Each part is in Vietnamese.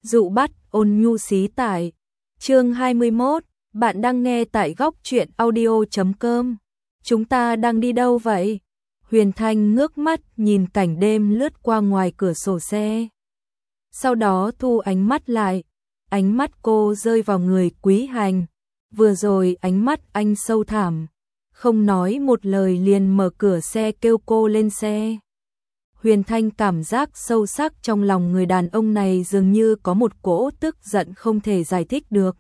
Dụ bắt ôn nhu xí tải. Chương 21, bạn đang nghe tại góc truyện audio.com. Chúng ta đang đi đâu vậy? Huyền Thanh ngước mắt nhìn cảnh đêm lướt qua ngoài cửa sổ xe. Sau đó thu ánh mắt lại. Ánh mắt cô rơi vào người Quý Hành. Vừa rồi ánh mắt anh sâu thẳm. Không nói một lời liền mở cửa xe kêu cô lên xe. Huyền Thanh cảm giác sâu sắc trong lòng người đàn ông này dường như có một cỗ tức giận không thể giải thích được.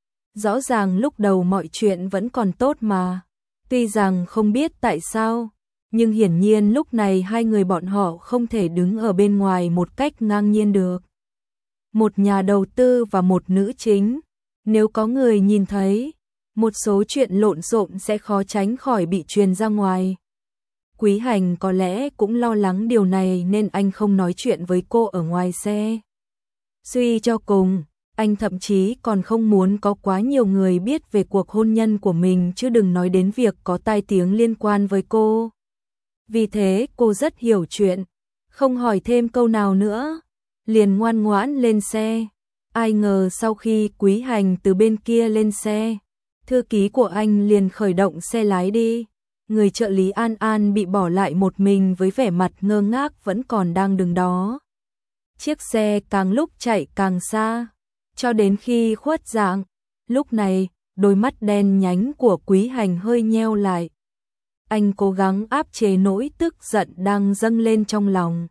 Rõ ràng lúc đầu mọi chuyện vẫn còn tốt mà. Tuy rằng không biết tại sao, nhưng hiển nhiên lúc này hai người bọn họ không thể đứng ở bên ngoài một cách ngang nhiên được. Một nhà đầu tư và một nữ chính, nếu có người nhìn thấy, một số chuyện lộn xộn sẽ khó tránh khỏi bị truyền ra ngoài. Quý Hành có lẽ cũng lo lắng điều này nên anh không nói chuyện với cô ở ngoài xe. Suy cho cùng, anh thậm chí còn không muốn có quá nhiều người biết về cuộc hôn nhân của mình chứ đừng nói đến việc có tai tiếng liên quan với cô. Vì thế cô rất hiểu chuyện, không hỏi thêm câu nào nữa, liền ngoan ngoãn lên xe. Ai ngờ sau khi Quý Hành từ bên kia lên xe, thư ký của anh liền khởi động xe lái đi. Người trợ lý An An bị bỏ lại một mình với vẻ mặt ngơ ngác vẫn còn đang đứng đó. Chiếc xe càng lúc chạy càng xa, cho đến khi khuất dạng. Lúc này, đôi mắt đen nhánh của Quý Hành hơi nheo lại. Anh cố gắng áp chế nỗi tức giận đang dâng lên trong lòng.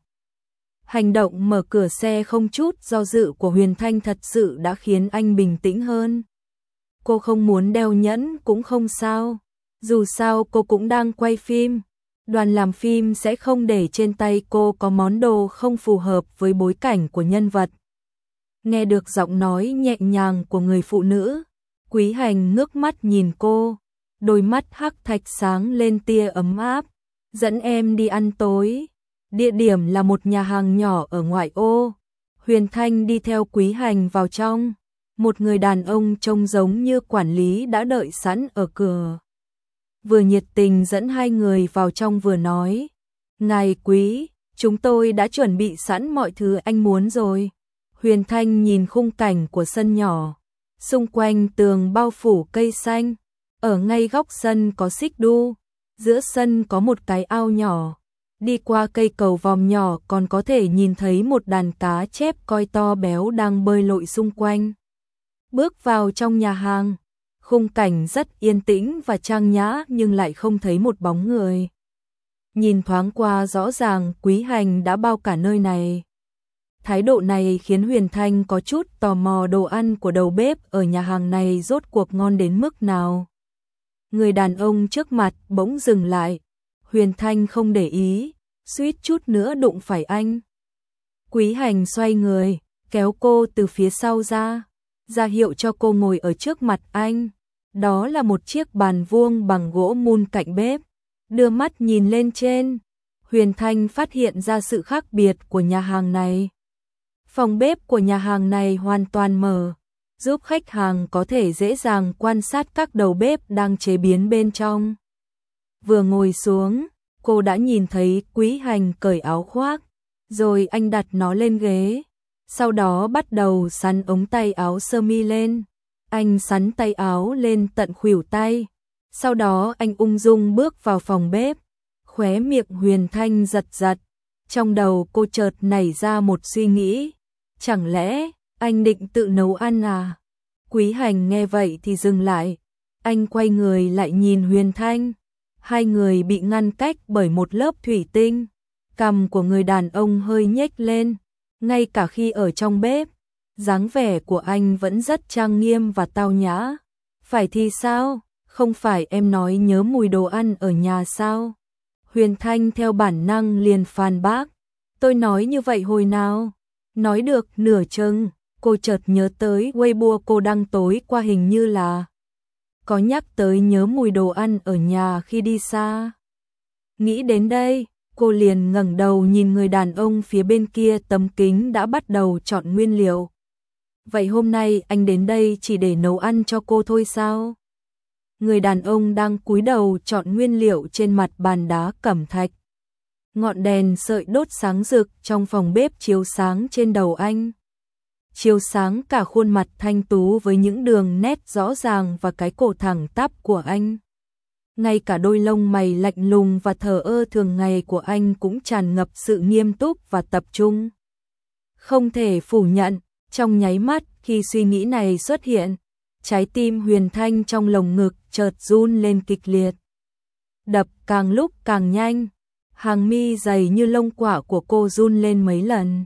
Hành động mở cửa xe không chút do dự của Huyền Thanh thật sự đã khiến anh bình tĩnh hơn. Cô không muốn đeo nhẫn cũng không sao. Dù sao cô cũng đang quay phim, đoàn làm phim sẽ không để trên tay cô có món đồ không phù hợp với bối cảnh của nhân vật. Nghe được giọng nói nhẹ nhàng của người phụ nữ, Quý Hành ngước mắt nhìn cô, đôi mắt hắc thạch sáng lên tia ấm áp. Dẫn em đi ăn tối. Địa điểm là một nhà hàng nhỏ ở ngoại ô. Huyền Thanh đi theo Quý Hành vào trong. Một người đàn ông trông giống như quản lý đã đợi sẵn ở cửa. Vừa nhiệt tình dẫn hai người vào trong vừa nói. Ngài Quý, chúng tôi đã chuẩn bị sẵn mọi thứ anh muốn rồi. Huyền Thanh nhìn khung cảnh của sân nhỏ. Xung quanh tường bao phủ cây xanh. Ở ngay góc sân có xích đu. Giữa sân có một cái ao nhỏ. Đi qua cây cầu vòm nhỏ còn có thể nhìn thấy một đàn cá chép coi to béo đang bơi lội xung quanh. Bước vào trong nhà hàng. Khung cảnh rất yên tĩnh và trang nhã nhưng lại không thấy một bóng người. Nhìn thoáng qua rõ ràng Quý Hành đã bao cả nơi này. Thái độ này khiến Huyền Thanh có chút tò mò đồ ăn của đầu bếp ở nhà hàng này rốt cuộc ngon đến mức nào. Người đàn ông trước mặt bỗng dừng lại. Huyền Thanh không để ý, suýt chút nữa đụng phải anh. Quý Hành xoay người, kéo cô từ phía sau ra hiệu cho cô ngồi ở trước mặt anh. Đó là một chiếc bàn vuông bằng gỗ mun cạnh bếp. Đưa mắt nhìn lên trên, Huyền Thanh phát hiện ra sự khác biệt của nhà hàng này. Phòng bếp của nhà hàng này hoàn toàn mở, giúp khách hàng có thể dễ dàng quan sát các đầu bếp đang chế biến bên trong. Vừa ngồi xuống, cô đã nhìn thấy Quý Hành cởi áo khoác, rồi anh đặt nó lên ghế. Sau đó bắt đầu xắn ống tay áo sơ mi lên. Anh xắn tay áo lên tận khuỷu tay. Sau đó anh ung dung bước vào phòng bếp. Khóe miệng Huyền Thanh giật giật. Trong đầu cô chợt nảy ra một suy nghĩ. Chẳng lẽ anh định tự nấu ăn à? Quý Hành nghe vậy thì dừng lại. Anh quay người lại nhìn Huyền Thanh. Hai người bị ngăn cách bởi một lớp thủy tinh. Cằm của người đàn ông hơi nhếch lên. Ngay cả khi ở trong bếp, dáng vẻ của anh vẫn rất trang nghiêm và tao nhã. Phải thì sao? Không phải em nói nhớ mùi đồ ăn ở nhà sao? Huyền Thanh theo bản năng liền phàn bác. Tôi nói như vậy hồi nào? Nói được nửa chừng, cô chợt nhớ tới Weibo cô đăng tối qua hình như là có nhắc tới nhớ mùi đồ ăn ở nhà khi đi xa. Nghĩ đến đây, cô liền ngẩng đầu nhìn người đàn ông phía bên kia tấm kính đã bắt đầu chọn nguyên liệu. Vậy hôm nay anh đến đây chỉ để nấu ăn cho cô thôi sao? Người đàn ông đang cúi đầu chọn nguyên liệu trên mặt bàn đá cẩm thạch. Ngọn đèn sợi đốt sáng rực trong phòng bếp chiếu sáng trên đầu anh. chiếu sáng cả khuôn mặt thanh tú với những đường nét rõ ràng và cái cổ thẳng tắp của anh. Ngay cả đôi lông mày lạnh lùng và thờ ơ thường ngày của anh cũng tràn ngập sự nghiêm túc và tập trung. Không thể phủ nhận, trong nháy mắt khi suy nghĩ này xuất hiện, trái tim Huyền Thanh trong lồng ngực chợt run lên kịch liệt. Đập càng lúc càng nhanh, hàng mi dày như lông quả của cô run lên mấy lần.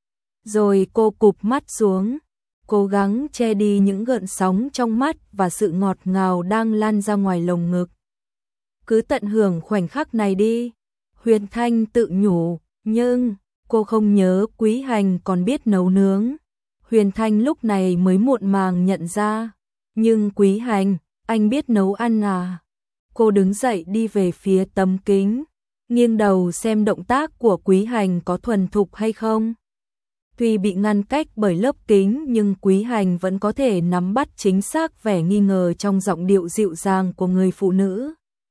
Rồi cô cụp mắt xuống, cố gắng che đi những gợn sóng trong mắt và sự ngọt ngào đang lan ra ngoài lồng ngực. Cứ tận hưởng khoảnh khắc này đi, Huyền Thanh tự nhủ, nhưng cô không nhớ Quý Hành còn biết nấu nướng. Huyền Thanh lúc này mới muộn màng nhận ra, nhưng Quý Hành, anh biết nấu ăn à? Cô đứng dậy đi về phía tấm kính, nghiêng đầu xem động tác của Quý Hành có thuần thục hay không. Tuy bị ngăn cách bởi lớp kính nhưng Quý Hành vẫn có thể nắm bắt chính xác vẻ nghi ngờ trong giọng điệu dịu dàng của người phụ nữ.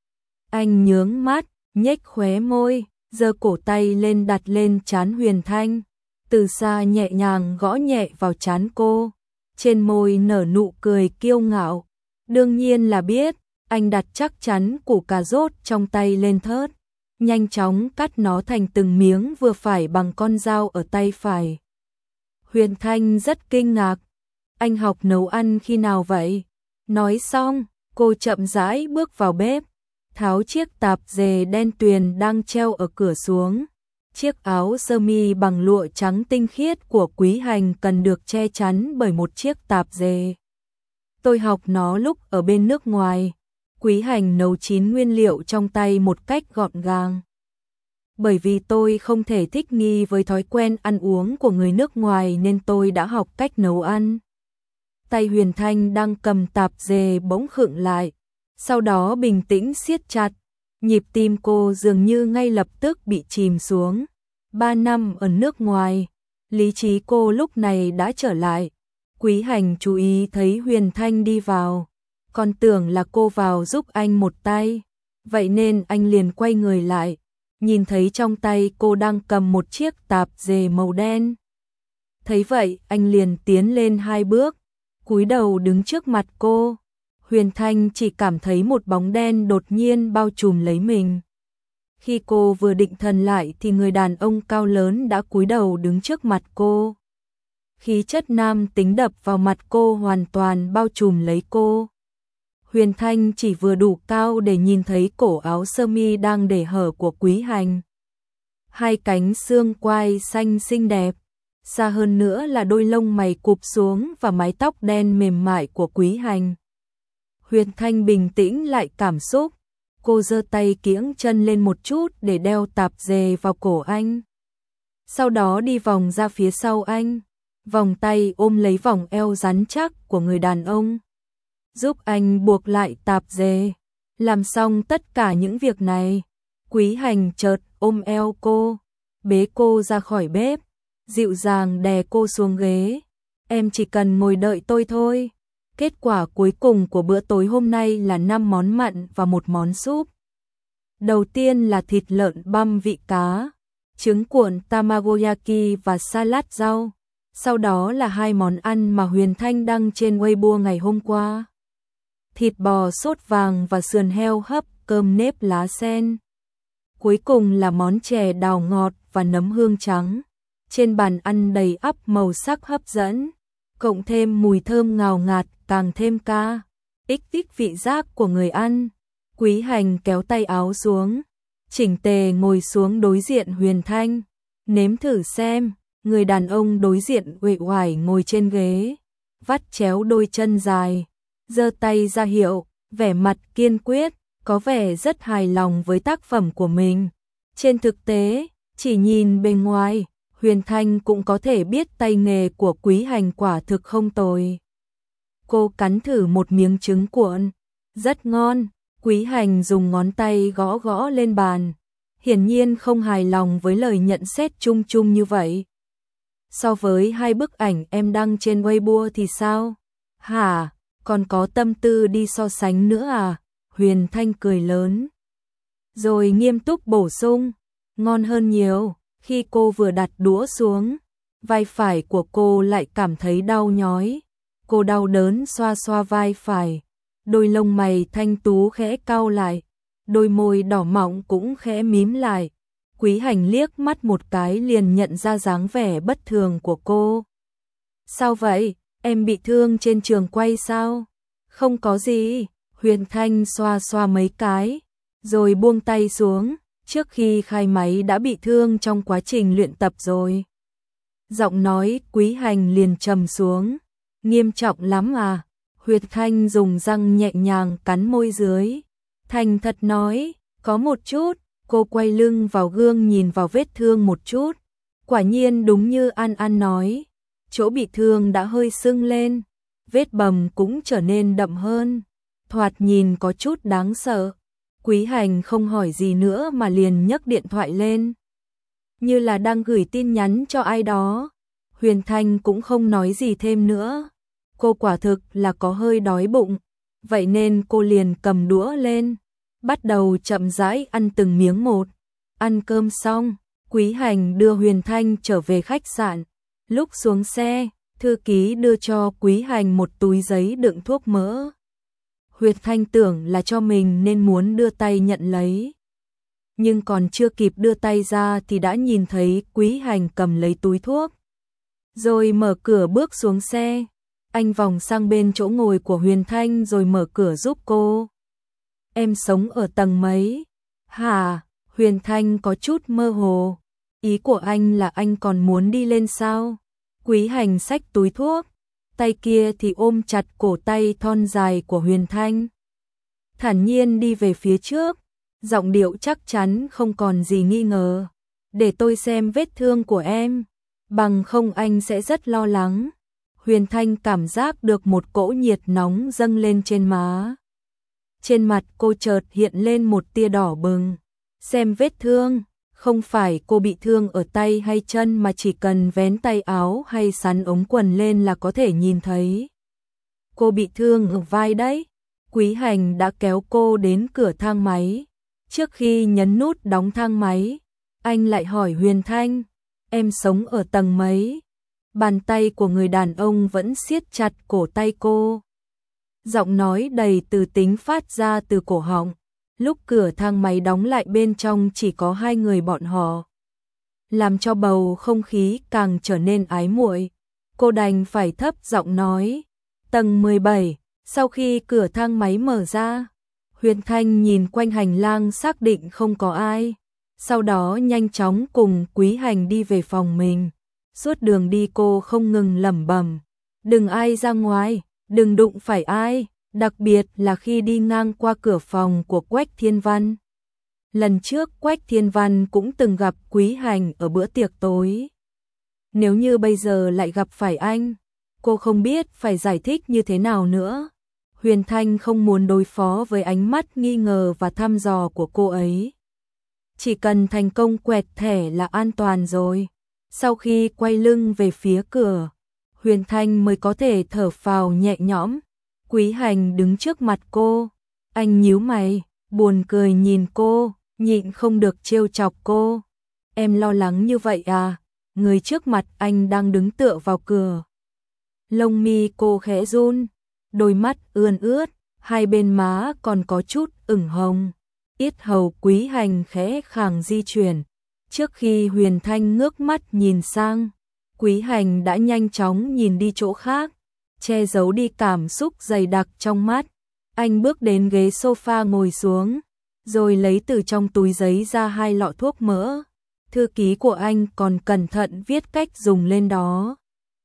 Anh nhướng mắt, nhếch khóe môi, giơ cổ tay lên đặt lên trán Huyền Thanh, từ xa nhẹ nhàng gõ nhẹ vào trán cô, trên môi nở nụ cười kiêu ngạo. Đương nhiên là biết, anh đặt chắc chắn củ cà rốt trong tay lên thớt, nhanh chóng cắt nó thành từng miếng vừa phải bằng con dao ở tay phải. Huyền Thanh rất kinh ngạc, anh học nấu ăn khi nào vậy? Nói xong, cô chậm rãi bước vào bếp, tháo chiếc tạp dề đen tuyền đang treo ở cửa xuống. Chiếc áo sơ mi bằng lụa trắng tinh khiết của Quý Hành cần được che chắn bởi một chiếc tạp dề. Tôi học nó lúc ở bên nước ngoài. Quý Hành nấu chín nguyên liệu trong tay một cách gọn gàng. Bởi vì tôi không thể thích nghi với thói quen ăn uống của người nước ngoài nên tôi đã học cách nấu ăn. Tay Huyền Thanh đang cầm tạp dề bỗng khựng lại, sau đó bình tĩnh siết chặt. Nhịp tim cô dường như ngay lập tức bị chìm xuống. 3 năm ở nước ngoài, lý trí cô lúc này đã trở lại. Quý Hành chú ý thấy Huyền Thanh đi vào, còn tưởng là cô vào giúp anh một tay. Vậy nên anh liền quay người lại, nhìn thấy trong tay cô đang cầm một chiếc tạp dề màu đen. Thấy vậy, anh liền tiến lên 2 bước, cúi đầu đứng trước mặt cô. Huyền Thanh chỉ cảm thấy một bóng đen đột nhiên bao trùm lấy mình. Khi cô vừa định thần lại thì người đàn ông cao lớn đã cúi đầu đứng trước mặt cô. Khí chất nam tính đập vào mặt cô hoàn toàn bao trùm lấy cô. Huyền Thanh chỉ vừa đủ cao để nhìn thấy cổ áo sơ mi đang để hở của Quý Hành. 2 cánh xương quai xanh xinh đẹp, xa hơn nữa là đôi lông mày cụp xuống và mái tóc đen mềm mại của Quý Hành. Huyền Thanh bình tĩnh lại cảm xúc, cô giơ tay kiễng chân lên một chút để đeo tạp dề vào cổ anh. Sau đó đi vòng ra phía sau anh, vòng tay ôm lấy vòng eo rắn chắc của người đàn ông, giúp anh buộc lại tạp dề. Làm xong tất cả những việc này, Quý Hành chợt ôm eo cô, bế cô ra khỏi bếp, dịu dàng đè cô xuống ghế. Em chỉ cần ngồi đợi tôi thôi. Kết quả cuối cùng của bữa tối hôm nay là 5 món mặn và 1 món súp. Đầu tiên là thịt lợn băm vị cá, trứng cuộn tamagoyaki và salad rau. Sau đó là 2 món ăn mà Huyền Thanh đăng trên Weibo ngày hôm qua. Thịt bò sốt vàng và sườn heo hấp, cơm nếp lá sen. Cuối cùng là món chè đào ngọt và nấm hương trắng. Trên bàn ăn đầy ắp màu sắc hấp dẫn, cộng thêm mùi thơm ngào ngạt càng thêm kích thích vị giác của người ăn. Quý Hành kéo tay áo xuống, chỉnh tề ngồi xuống đối diện Huyền Thanh. Nếm thử xem. Người đàn ông đối diện uể oải ngồi trên ghế, vắt chéo đôi chân dài, giơ tay ra hiệu, vẻ mặt kiên quyết, có vẻ rất hài lòng với tác phẩm của mình. Trên thực tế, chỉ nhìn bề ngoài, Huyền Thanh cũng có thể biết tay nghề của Quý Hành quả thực không tồi. Cô cắn thử một miếng trứng cuộn, rất ngon. Quý Hành dùng ngón tay gõ gõ lên bàn, hiển nhiên không hài lòng với lời nhận xét chung chung như vậy. So với 2 bức ảnh em đăng trên Weibo thì sao? Hả, còn có tâm tư đi so sánh nữa à? Huyền Thanh cười lớn, rồi nghiêm túc bổ sung, ngon hơn nhiều. Khi cô vừa đặt đũa xuống, vai phải của cô lại cảm thấy đau nhói. Cô đau đớn xoa xoa vai phải, đôi lông mày thanh tú khẽ cau lại, đôi môi đỏ mọng cũng khẽ mím lại. Quý Hành liếc mắt một cái liền nhận ra dáng vẻ bất thường của cô. Sao vậy, em bị thương trên trường quay sao? Không có gì, Huyền Thanh xoa xoa mấy cái, rồi buông tay xuống, trước khi khai máy đã bị thương trong quá trình luyện tập rồi. Giọng nói Quý Hành liền trầm xuống, nghiêm trọng lắm à? Huyền Thanh dùng răng nhẹ nhàng cắn môi dưới, thành thật nói, có một chút. Cô quay lưng vào gương nhìn vào vết thương một chút, quả nhiên đúng như An An nói, chỗ bị thương đã hơi sưng lên, vết bầm cũng trở nên đậm hơn, thoạt nhìn có chút đáng sợ. Quý Hành không hỏi gì nữa mà liền nhấc điện thoại lên, như là đang gửi tin nhắn cho ai đó. Huyền Thanh cũng không nói gì thêm nữa, cô quả thực là có hơi đói bụng, vậy nên cô liền cầm đũa lên, bắt đầu chậm rãi ăn từng miếng một. Ăn cơm xong, Quý Hành đưa Huyền Thanh trở về khách sạn. Lúc xuống xe, thư ký đưa cho Quý Hành một túi giấy đựng thuốc mỡ. Huyền Thanh tưởng là cho mình nên muốn đưa tay nhận lấy. Nhưng còn chưa kịp đưa tay ra thì đã nhìn thấy Quý Hành cầm lấy túi thuốc, rồi mở cửa bước xuống xe. Anh vòng sang bên chỗ ngồi của Huyền Thanh rồi mở cửa giúp cô. Em sống ở tầng mấy? Hả? Huyền Thanh có chút mơ hồ. Ý của anh là anh còn muốn đi lên sao? Quý Hành xách túi thuốc, tay kia thì ôm chặt cổ tay thon dài của Huyền Thanh. Thản nhiên đi về phía trước, giọng điệu chắc chắn không còn gì nghi ngờ. Để tôi xem vết thương của em, bằng không anh sẽ rất lo lắng. Huyền Thanh cảm giác được một cỗ nhiệt nóng dâng lên trên má. Trên mặt cô chợt hiện lên một tia đỏ bừng. Xem vết thương, không phải cô bị thương ở tay hay chân mà chỉ cần vén tay áo hay xắn ống quần lên là có thể nhìn thấy. Cô bị thương ở vai đấy. Quý Hành đã kéo cô đến cửa thang máy. Trước khi nhấn nút đóng thang máy, anh lại hỏi Huyền Thanh, em sống ở tầng mấy? Bàn tay của người đàn ông vẫn siết chặt cổ tay cô. Giọng nói đầy từ tính phát ra từ cổ họng. Lúc cửa thang máy đóng lại bên trong chỉ có hai người bọn họ, làm cho bầu không khí càng trở nên ái muội. Cô đành phải thấp giọng nói, tầng 17. Sau khi cửa thang máy mở ra, Huyền Thanh nhìn quanh hành lang xác định không có ai, sau đó nhanh chóng cùng Quý Hành đi về phòng mình. Suốt đường đi cô không ngừng lẩm bẩm, đừng ai ra ngoài, đừng đụng phải ai, đặc biệt là khi đi ngang qua cửa phòng của Quách Thiên Văn. Lần trước Quách Thiên Văn cũng từng gặp Quý Hành ở bữa tiệc tối. Nếu như bây giờ lại gặp phải anh, cô không biết phải giải thích như thế nào nữa. Huyền Thanh không muốn đối phó với ánh mắt nghi ngờ và thăm dò của cô ấy. Chỉ cần thành công quẹt thẻ là an toàn rồi. Sau khi quay lưng về phía cửa, Huyền Thanh mới có thể thở phào nhẹ nhõm. Quý Hành đứng trước mặt cô, anh nhíu mày, buồn cười nhìn cô, nhịn không được trêu chọc cô. Em lo lắng như vậy à? Người trước mặt anh đang đứng tựa vào cửa. Lông mi cô khẽ run, đôi mắt ươn ướt, hai bên má còn có chút ửng hồng. Yết hầu Quý Hành khẽ khàng di chuyển. Trước khi Huyền Thanh ngước mắt nhìn sang, Quý Hành đã nhanh chóng nhìn đi chỗ khác, che giấu đi cảm xúc dày đặc trong mắt. Anh bước đến ghế sofa ngồi xuống, rồi lấy từ trong túi giấy ra hai lọ thuốc mỡ. Thư ký của anh còn cẩn thận viết cách dùng lên đó.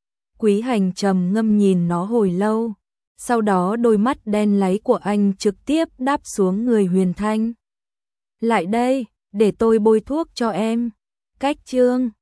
Quý Hành trầm ngâm nhìn nó hồi lâu, sau đó đôi mắt đen láy của anh trực tiếp đáp xuống người Huyền Thanh. Lại đây, để tôi bôi thuốc cho em. Cách chương